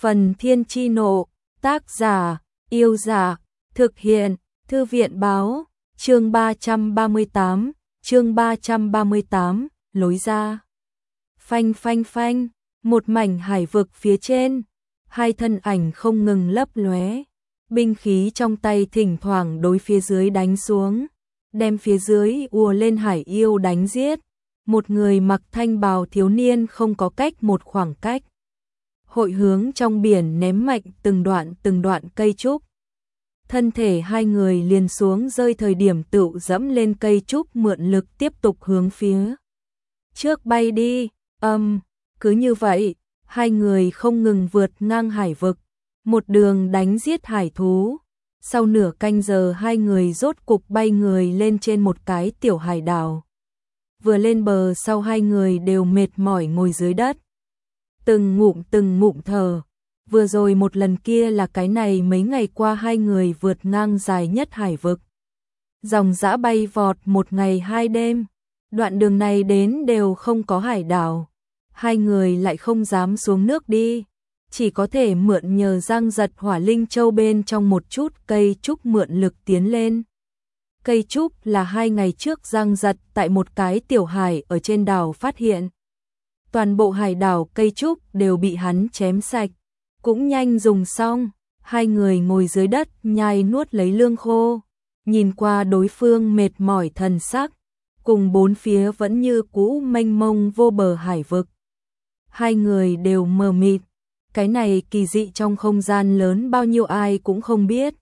Phần Thiên Chi Nộ, tác giả, Yêu Giả, thực hiện, Thư viện Báo, chương 338, lối ra. Phanh phanh phanh, một mảnh hải vực phía trên, hai thân ảnh không ngừng lấp lóe, binh khí trong tay thỉnh thoảng đối phía dưới đánh xuống, đem phía dưới ùa lên hải yêu đánh giết. Một người mặc thanh bào thiếu niên không có cách một khoảng cách. Hội hướng trong biển ném mạnh từng đoạn cây trúc. Thân thể hai người liền xuống rơi thời điểm tựu dẫm lên cây trúc mượn lực tiếp tục hướng phía trước bay đi. Cứ như vậy, hai người không ngừng vượt ngang hải vực, một đường đánh giết hải thú. Sau nửa canh giờ hai người rốt cục bay người lên trên một cái tiểu hải đảo. Vừa lên bờ sau hai người đều mệt mỏi ngồi dưới đất. Từng ngụm thở. Vừa rồi một lần kia là cái này mấy ngày qua hai người vượt ngang dài nhất hải vực. Dòng dã bay vọt một ngày hai đêm. Đoạn đường này đến đều không có hải đảo. Hai người lại không dám xuống nước đi. Chỉ có thể mượn nhờ Giang Giật Hỏa Linh Châu bên trong một chút cây trúc mượn lực tiến lên. Cây trúc là 2 ngày trước Giang Giật tại một cái tiểu hải ở trên đảo phát hiện. Toàn bộ hải đảo cây trúc đều bị hắn chém sạch, cũng nhanh dùng xong. Hai người ngồi dưới đất nhai nuốt lấy lương khô, nhìn qua đối phương mệt mỏi thần sắc, cùng bốn phía vẫn như cũ mênh mông vô bờ hải vực. Hai người đều mờ mịt, cái này kỳ dị trong không gian lớn bao nhiêu ai cũng không biết.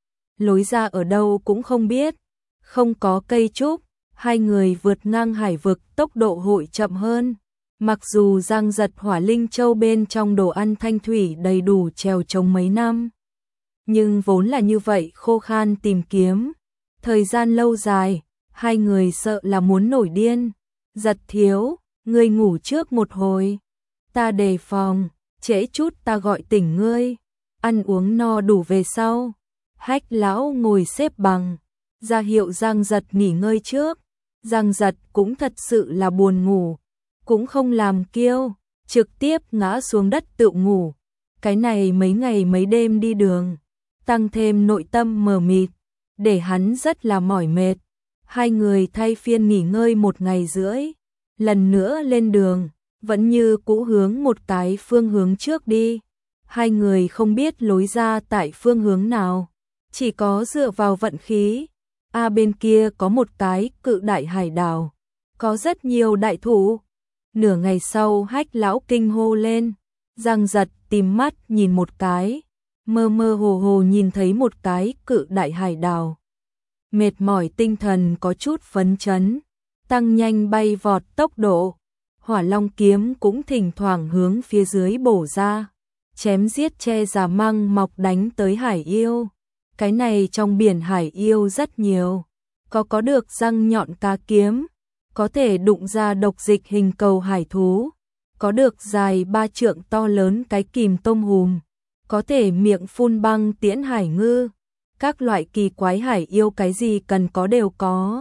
Lối ra ở đâu cũng không biết. Không có cây trúc, hai người vượt ngang hải vực tốc độ hội chậm hơn. Mặc dù Giang Giật Hỏa Linh Châu bên trong đồ ăn thanh thủy đầy đủ trèo trống mấy năm, nhưng vốn là như vậy khô khan tìm kiếm. Thời gian lâu dài, hai người sợ là muốn nổi điên. Giật thiếu, ngươi ngủ trước một hồi. Ta đề phòng, trễ chút ta gọi tỉnh ngươi. Ăn uống no đủ về sau. Hách lão ngồi xếp bằng, ra hiệu Giang Giật nghỉ ngơi trước. Giang Giật cũng thật sự là buồn ngủ, cũng không làm kiêu, trực tiếp ngã xuống đất tự ngủ. Cái này mấy ngày mấy đêm đi đường, tăng thêm nội tâm mờ mịt, để hắn rất là mỏi mệt. Hai người thay phiên nghỉ ngơi 1 ngày rưỡi, lần nữa lên đường, vẫn như cũ hướng một cái phương hướng trước đi. Hai người không biết lối ra tại phương hướng nào, chỉ có dựa vào vận khí. Bên kia có một cái cự đại hải đảo, có rất nhiều đại thụ. Nửa ngày sau Hách lão kinh hô lên. Giang Giật tìm mắt nhìn một cái, mơ mơ hồ hồ nhìn thấy một cái cự đại hải đảo. Mệt mỏi tinh thần có chút phấn chấn, tăng nhanh bay vọt tốc độ. Hỏa Long kiếm cũng thỉnh thoảng hướng phía dưới bổ ra, chém giết che giả măng mọc đánh tới hải yêu. Cái này trong biển hải yêu rất nhiều, có được răng nhọn cá kiếm, có thể đụng ra độc dịch hình cầu hải thú, có được dài 3 trượng to lớn cái kìm tôm hùm, có thể miệng phun băng tiễn hải ngư. Các loại kỳ quái hải yêu cái gì cần có đều có.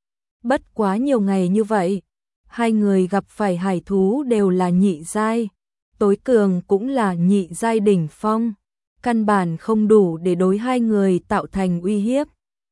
Bất quá nhiều ngày như vậy, hai người gặp phải hải thú đều là nhị giai, tối cường cũng là nhị giai đỉnh phong. Căn bản không đủ để đối hai người tạo thành uy hiếp.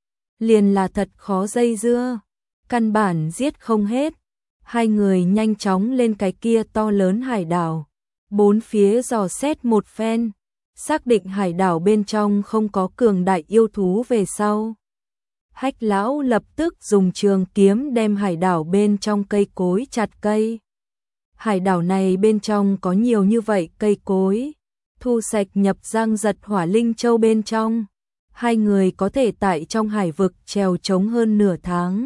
Liền là thật khó dây dưa, căn bản giết không hết. Hai người nhanh chóng lên cái kia to lớn hải đảo, bốn phía dò xét một phen, xác định hải đảo bên trong không có cường đại yêu thú về sau. Hách lão lập tức dùng trường kiếm đem hải đảo bên trong cây cối chặt cây. Hải đảo này bên trong có nhiều như vậy cây cối, thu sạch nhập Giang Giật Hỏa Linh Châu bên trong. Hai người có thể tại trong hải vực trèo trống hơn nửa tháng.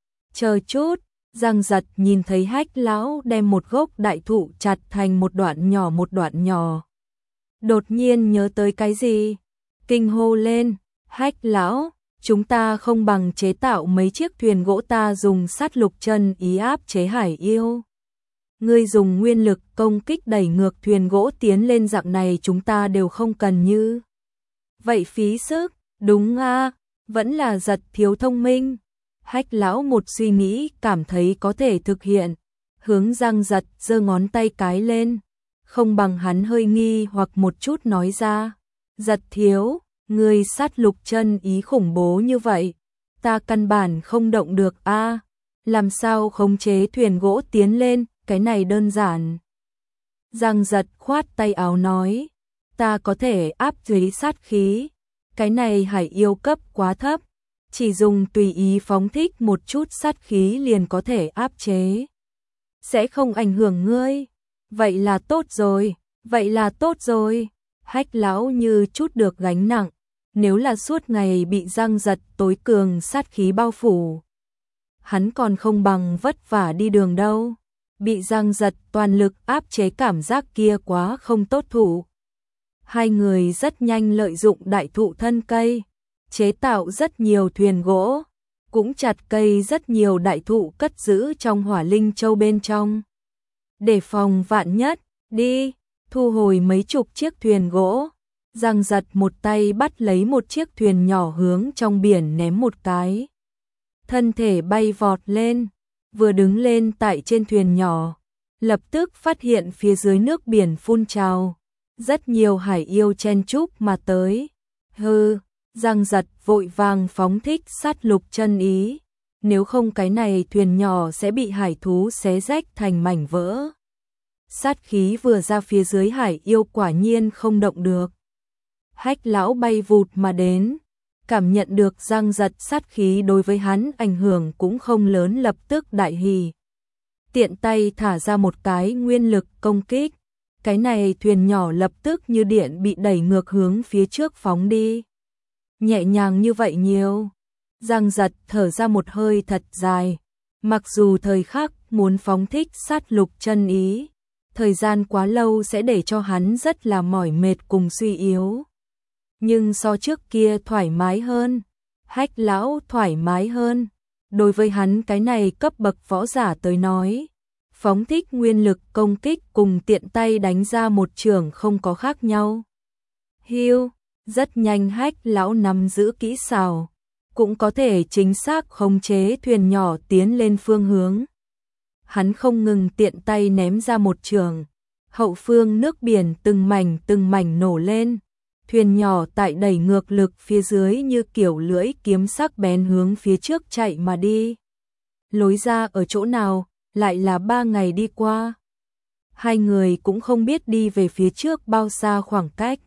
Chờ chút, Giang Giật nhìn thấy Hách lão đem một gốc đại thụ chặt thành một đoạn nhỏ. Đột nhiên nhớ tới cái gì, kinh hô lên. Hách lão, chúng ta không bằng chế tạo mấy chiếc thuyền gỗ, ta dùng sát lục chân ý áp chế hải yêu. Ngươi dùng nguyên lực công kích đẩy ngược thuyền gỗ tiến lên, dạng này chúng ta đều không cần như vậy phí sức. Đúng vẫn là Giật thiếu thông minh. Hách lão một suy nghĩ cảm thấy có thể thực hiện, hướng Giang Giật giơ ngón tay cái lên. không bằng hắn hơi nghi hoặc một chút nói ra. Giật thiếu, ngươi sát lục chân ý khủng bố như vậy, ta căn bản không động được a, làm sao khống chế thuyền gỗ tiến lên, cái này đơn giản. Giang Giật khoát tay áo nói, ta có thể áp dưới sát khí, cái này hải yêu cấp quá thấp, chỉ dùng tùy ý phóng thích một chút sát khí liền có thể áp chế. Sẽ không ảnh hưởng ngươi, vậy là tốt rồi, vậy là tốt rồi. Hách lão như chút được gánh nặng, nếu là suốt ngày bị Giang Giật tối cường sát khí bao phủ, hắn còn không bằng vất vả đi đường đâu. Bị Giang Giật toàn lực áp chế cảm giác kia quá không tốt thủ. Hai người rất nhanh lợi dụng đại thụ thân cây, chế tạo rất nhiều thuyền gỗ, cũng chặt cây rất nhiều đại thụ cất giữ trong Hỏa Linh Châu bên trong. Để phòng vạn nhất, đi, thu hồi mấy chục chiếc thuyền gỗ. Giang Giật một tay bắt lấy một chiếc thuyền nhỏ hướng trong biển ném một cái. Thân thể bay vọt lên, vừa đứng lên tại trên thuyền nhỏ, lập tức phát hiện phía dưới nước biển phun trào, rất nhiều hải yêu chen chúc mà tới. Hừ, Giang Giật vội vàng phóng thích sát lục chân ý, nếu không cái này thuyền nhỏ sẽ bị hải thú xé rách thành mảnh vỡ. Sát khí vừa ra phía dưới hải yêu quả nhiên không động được. Hách lão bay vụt mà đến, cảm nhận được Giang Giật sát khí đối với hắn ảnh hưởng cũng không lớn, lập tức đại hỉ. Tiện tay thả ra một cái nguyên lực công kích, cái này thuyền nhỏ lập tức như điện bị đẩy ngược hướng phía trước phóng đi. Nhẹ nhàng như vậy nhiều. Giang Giật thở ra một hơi thật dài, mặc dù thời khắc muốn phóng thích sát lục chân ý, thời gian quá lâu sẽ để cho hắn rất là mỏi mệt cùng suy yếu. Nhưng so trước kia thoải mái hơn, Hách lão thoải mái hơn. Đối với hắn cái này cấp bậc võ giả tới nói, phóng thích nguyên lực công kích cùng tiện tay đánh ra một trường không có khác nhau. Hiu, rất nhanh Hách lão nắm giữ kỹ xảo, cũng có thể chính xác khống chế thuyền nhỏ tiến lên phương hướng. Hắn không ngừng tiện tay ném ra một trường, hậu phương nước biển từng mảnh nổ lên. Thuyền nhỏ tại đẩy ngược lực phía dưới như kiểu lưỡi kiếm sắc bén hướng phía trước chạy mà đi. Lối ra ở chỗ nào, lại là 3 ngày đi qua. Hai người cũng không biết đi về phía trước bao xa khoảng cách.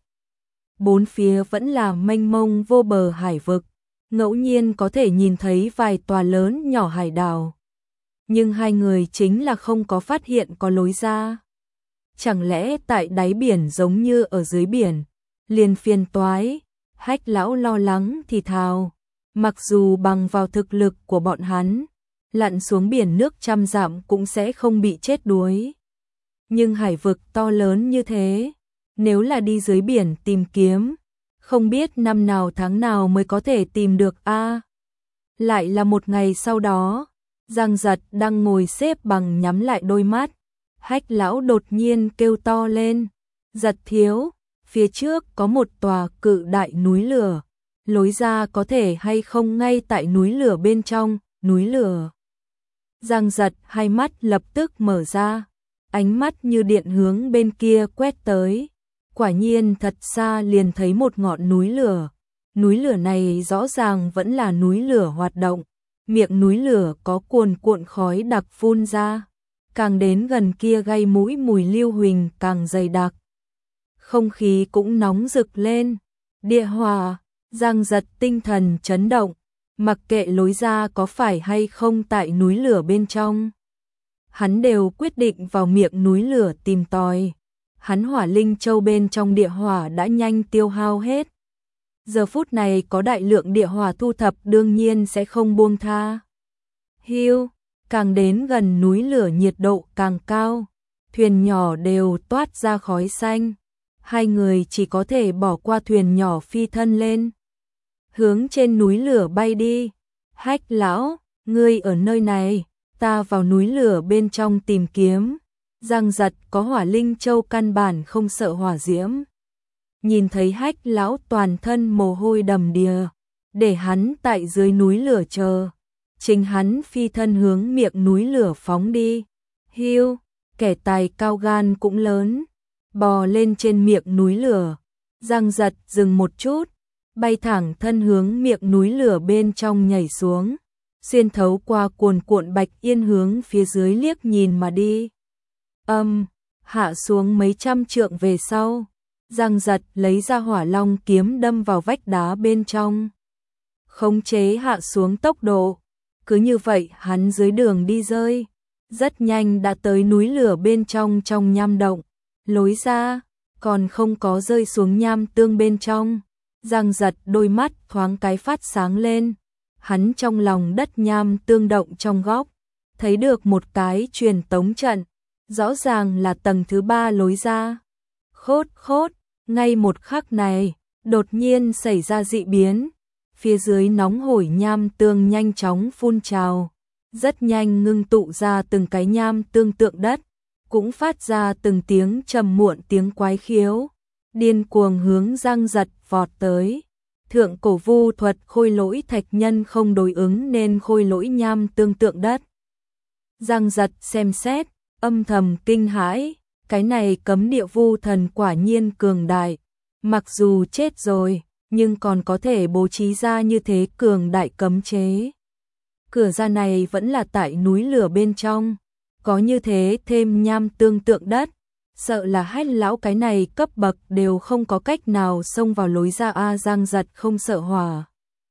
Bốn phía vẫn là mênh mông vô bờ hải vực, ngẫu nhiên có thể nhìn thấy vài tòa lớn nhỏ hải đảo. Nhưng hai người chính là không có phát hiện có lối ra. Chẳng lẽ tại đáy biển giống như ở dưới biển? Liền phiền toái. Hách lão lo lắng thì thào, mặc dù bằng vào thực lực của bọn hắn, lặn xuống biển nước 100 dặm cũng sẽ không bị chết đuối. Nhưng hải vực to lớn như thế, nếu là đi dưới biển tìm kiếm, không biết năm nào tháng nào mới có thể tìm được a. Lại là một ngày sau đó, Giang Giật đang ngồi xếp bằng nhắm lại đôi mắt, Hách lão đột nhiên kêu to lên, Giật thiếu, phía trước có một tòa cự đại núi lửa, lối ra có thể hay không ngay tại núi lửa bên trong, núi lửa. Giang Giật hai mắt lập tức mở ra, ánh mắt như điện hướng bên kia quét tới, quả nhiên thật xa liền thấy một ngọn núi lửa. Núi lửa này rõ ràng vẫn là núi lửa hoạt động, miệng núi lửa có cuồn cuộn khói đặc phun ra, càng đến gần kia gây mũi mùi lưu huỳnh càng dày đặc. Không khí cũng nóng rực lên, địa hỏa. Giang Giật tinh thần chấn động, mặc kệ lối ra có phải hay không tại núi lửa bên trong, hắn đều quyết định vào miệng núi lửa tìm tòi. Hắn Hỏa Linh Châu bên trong địa hỏa đã nhanh tiêu hao hết, giờ phút này có đại lượng địa hỏa thu thập đương nhiên sẽ không buông tha. Hiu, càng đến gần núi lửa nhiệt độ càng cao, thuyền nhỏ đều toát ra khói xanh. Hai người chỉ có thể bỏ qua thuyền nhỏ phi thân lên, hướng trên núi lửa bay đi. Hách lão, ngươi ở nơi này, ta vào núi lửa bên trong tìm kiếm. Giang Giật có Hỏa Linh Châu căn bản không sợ hỏa diễm. Nhìn thấy Hách lão toàn thân mồ hôi đầm đìa, để hắn tại dưới núi lửa chờ, chính hắn phi thân hướng miệng núi lửa phóng đi. Hiu, kẻ tài cao gan cũng lớn, bò lên trên miệng núi lửa. Giang Giật dừng một chút, bay thẳng thân hướng miệng núi lửa bên trong nhảy xuống, xuyên thấu qua cuồn cuộn bạch yên hướng phía dưới liếc nhìn mà đi. Hạ xuống mấy trăm trượng về sau, Giang Giật lấy ra Hỏa Long kiếm đâm vào vách đá bên trong, khống chế hạ xuống tốc độ. Cứ như vậy hắn dưới đường đi rơi, rất nhanh đã tới núi lửa bên trong nham động. Lối ra, còn không có rơi xuống nham tương bên trong. Giang Giật đôi mắt thoáng cái phát sáng lên, hắn trong lòng đất nham tương động trong góc, thấy được một cái truyền tống trận, rõ ràng là tầng thứ 3 lối ra. Khốt, ngay một khắc này, đột nhiên xảy ra dị biến, phía dưới nóng hổi nham tương nhanh chóng phun trào, rất nhanh ngưng tụ ra từng cái nham tương tượng đất, cũng phát ra từng tiếng trầm muộn tiếng quái khiếu, điên cuồng hướng Giang Giật vọt tới. Thượng cổ vu thuật khôi lỗi thạch nhân không đối ứng nên khôi lỗi nham tương tượng đất. Giang Giật xem xét, âm thầm kinh hãi, cái này cấm địa vu thần quả nhiên cường đại, mặc dù chết rồi, nhưng còn có thể bố trí ra như thế cường đại cấm chế. Cửa ra này vẫn là tại núi lửa bên trong, có như thế thêm nham tương tượng đất, sợ là Hách lão cái này cấp bậc đều không có cách nào xông vào lối ra a. Giang Giật không sợ hỏa.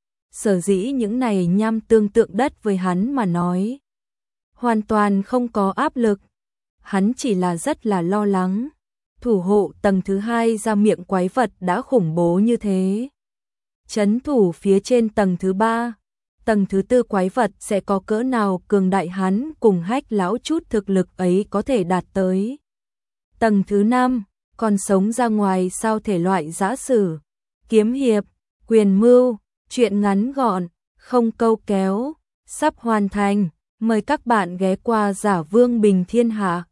Sở dĩ những này nham tương tượng đất với hắn mà nói, hoàn toàn không có áp lực, hắn chỉ là rất là lo lắng. Thủ hộ tầng thứ 2 ra miệng quái vật đã khủng bố như thế, trấn thủ phía trên tầng thứ 3, tầng thứ 4 quái vật sẽ có cỡ nào cường đại, hắn cùng Hách lão chút thực lực ấy có thể đạt tới. Tầng thứ 5, còn sống ra ngoài sao thể loại giã sử, kiếm hiệp, quyền mưu, truyện ngắn gọn, không câu kéo, sắp hoàn thành. Mời các bạn ghé qua Giả Vương Bình Thiên Hạ.